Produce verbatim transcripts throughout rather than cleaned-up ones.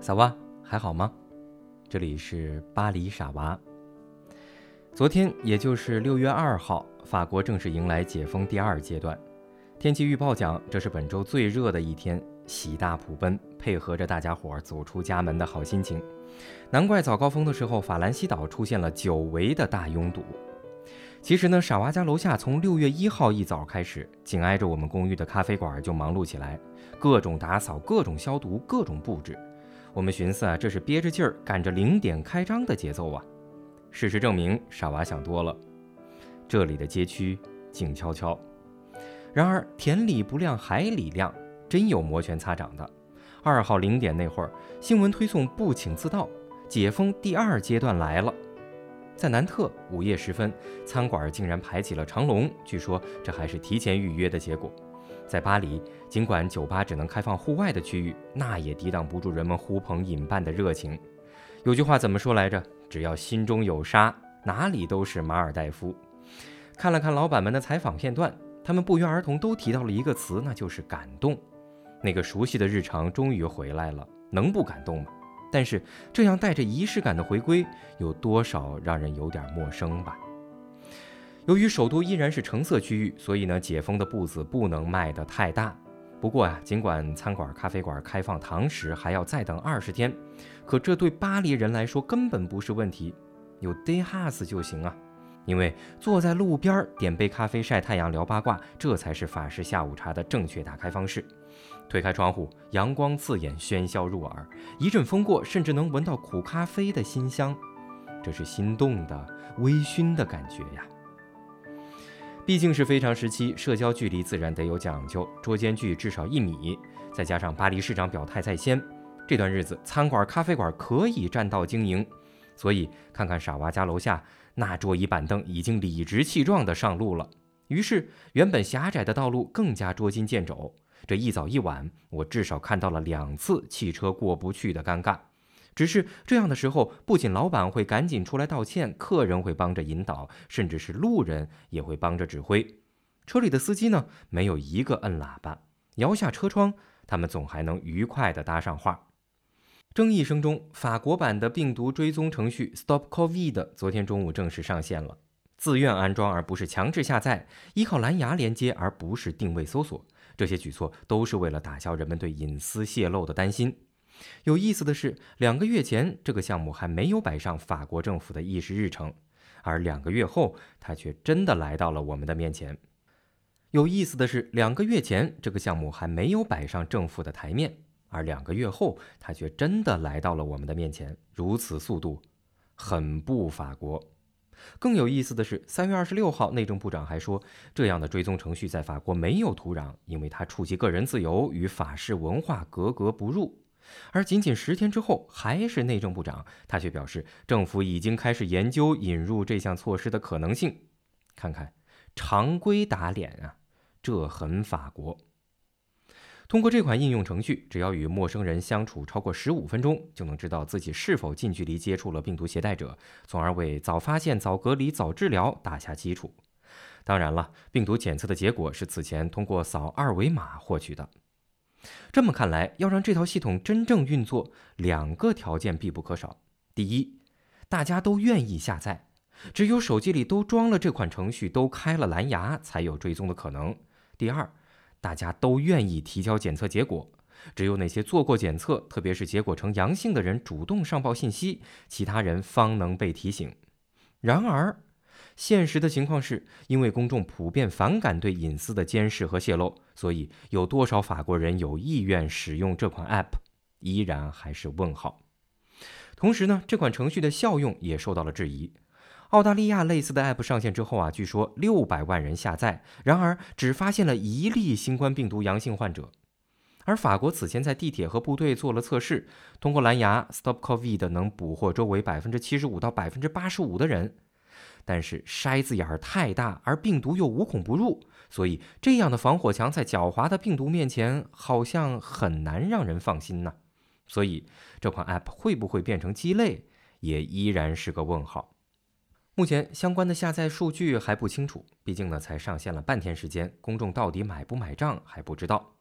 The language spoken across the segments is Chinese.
萨瓦，还好吗？这里是巴黎傻娃。昨天，也就是六月二号，法国正式迎来解封第二阶段。天气预报讲，这是本周最热的一天，喜大普奔，配合着大家伙走出家门的好心情。难怪早高峰的时候，法兰西岛出现了久违的大拥堵。其实呢，傻娃家楼下从六月一号一早开始，紧挨着我们公寓的咖啡馆就忙碌起来，各种打扫、各种消毒、各种布置。我们寻思啊，这是憋着劲儿赶着零点开张的节奏啊。事实证明，傻娃想多了。这里的街区静悄悄，然而田里不亮海里亮，真有摩拳擦掌的。二号零点那会儿，新闻推送不请自到，解封第二阶段来了。在南特午夜时分，餐馆竟然排起了长龙，据说这还是提前预约的结果。在巴黎，尽管酒吧只能开放户外的区域，那也抵挡不住人们呼朋引伴的热情。有句话怎么说来着？只要心中有沙，哪里都是马尔代夫。看了看老板们的采访片段，他们不约而同都提到了一个词，那就是感动。那个熟悉的日常终于回来了，能不感动吗？但是这样带着仪式感的回归，有多少让人有点陌生吧？由于首都依然是橙色区域，所以呢，解封的步子不能迈得太大。不过啊，尽管餐馆、咖啡馆开放堂食还要再等二十天，可这对巴黎人来说根本不是问题，有 day house 就行啊。因为坐在路边点杯咖啡晒太阳聊八卦，这才是法式下午茶的正确打开方式。推开窗户，阳光刺眼，喧嚣入耳，一阵风过，甚至能闻到苦咖啡的馨香，这是心动的微醺的感觉呀。毕竟是非常时期，社交距离自然得有讲究，桌间距至少一米，再加上巴黎市长表态在先，这段日子餐馆、咖啡馆可以占道经营。所以看看傻娃家楼下那桌椅板凳已经理直气壮地上路了，于是原本狭窄的道路更加捉襟见肘。这一早一晚，我至少看到了两次汽车过不去的尴尬。只是这样的时候，不仅老板会赶紧出来道歉，客人会帮着引导，甚至是路人也会帮着指挥。车里的司机呢，没有一个摁喇叭，摇下车窗，他们总还能愉快地搭上话。争议声中，法国版的病毒追踪程序 Stop COVID 昨天中午正式上线了，自愿安装而不是强制下载，依靠蓝牙连接而不是定位搜索，这些举措都是为了打消人们对隐私泄露的担心。有意思的是，两个月前这个项目还没有摆上法国政府的议事日程，而两个月后它却真的来到了我们的面前。有意思的是，两个月前这个项目还没有摆上政府的台面，而两个月后它却真的来到了我们的面前，如此速度，很不法国。更有意思的是，三月二十六号，内政部长还说，这样的追踪程序在法国没有土壤，因为它触及个人自由，与法式文化格格不入。而仅仅十天之后，还是内政部长，他却表示，政府已经开始研究引入这项措施的可能性。看看，常规打脸啊，这很法国。通过这款应用程序，只要与陌生人相处超过十五分钟，就能知道自己是否近距离接触了病毒携带者，从而为早发现、早隔离、早治疗打下基础。当然了，病毒检测的结果是此前通过扫二维码获取的。这么看来，要让这套系统真正运作，两个条件必不可少。第一，大家都愿意下载，只有手机里都装了这款程序，都开了蓝牙，才有追踪的可能。第二，大家都愿意提交检测结果，只有那些做过检测，特别是结果呈阳性的人主动上报信息，其他人方能被提醒。然而，现实的情况是，因为公众普遍反感对隐私的监视和泄露，所以有多少法国人有意愿使用这款 App， 依然还是问号。同时呢，这款程序的效用也受到了质疑。澳大利亚类似的 App 上线之后啊，据说六百万人下载，然而只发现了一例新冠病毒阳性患者。而法国此前在地铁和部队做了测试，通过蓝牙 Stop COVID 能捕获周围 百分之七十五 到 百分之八十五 的人。但是筛子眼儿太大，而病毒又无孔不入，所以这样的防火墙在狡猾的病毒面前好像很难让人放心呢。所以这款 App 会不会变成鸡肋，也依然是个问号。目前相关的下载数据还不清楚，毕竟呢才上线了半天时间，公众到底买不买账还不知道。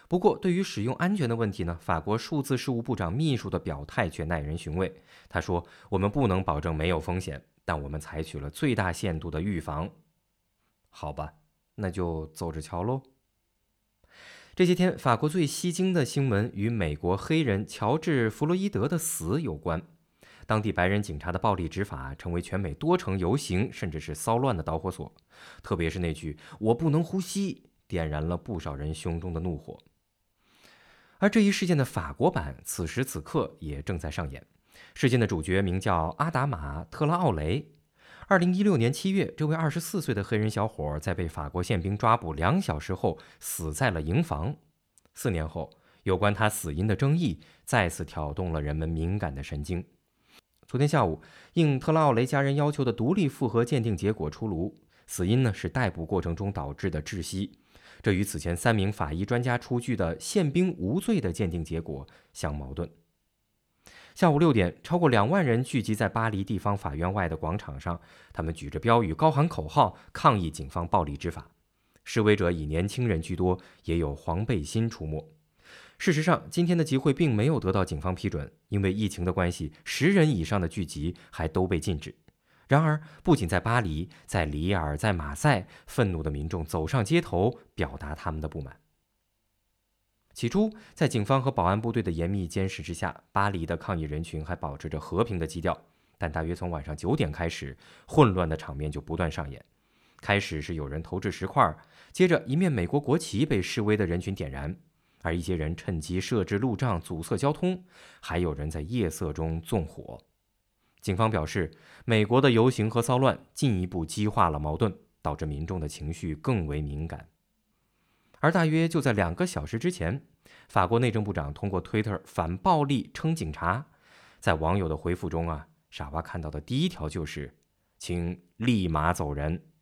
不过，对于使用安全的问题呢，法国数字事务部长秘书的表态却耐人寻味。他说：“我们不能保证没有风险，但我们采取了最大限度的预防。”好吧，那就走着瞧喽。这些天，法国最吸睛的新闻与美国黑人乔治·弗洛伊德的死有关。当地白人警察的暴力执法成为全美多城游行甚至是骚乱的导火索，特别是那句“我不能呼吸”，点燃了不少人胸中的怒火。而这一事件的法国版此时此刻也正在上演。事件的主角名叫阿达玛·特拉奥雷。二零一六年七月，这位二十四岁的黑人小伙在被法国宪兵抓捕两小时后死在了营房。四年后，有关他死因的争议再次挑动了人们敏感的神经。昨天下午，应特拉奥雷家人要求的独立复核鉴定结果出炉，死因呢是逮捕过程中导致的窒息。这与此前三名法医专家出具的宪兵无罪的鉴定结果相矛盾。下午六点，超过两万人聚集在巴黎地方法院外的广场上，他们举着标语，高喊口号，抗议警方暴力执法。示威者以年轻人居多，也有黄背心出没。事实上，今天的集会并没有得到警方批准，因为疫情的关系，十人以上的聚集还都被禁止。然而，不仅在巴黎，在里尔，在马赛，愤怒的民众走上街头，表达他们的不满。起初，在警方和保安部队的严密监视之下，巴黎的抗议人群还保持着和平的基调。但大约从晚上九点开始，混乱的场面就不断上演。开始是有人投掷石块，接着一面美国国旗被示威的人群点燃。而一些人趁机设置路障阻塞交通，还有人在夜色中纵火。警方表示，美国的游行和骚乱进一步激化了矛盾，导致民众的情绪更为敏感。而大约就在两个小时之前，法国内政部长通过推特反暴力称警察。在网友的回复中啊，傻瓜看到的第一条就是请立马走人。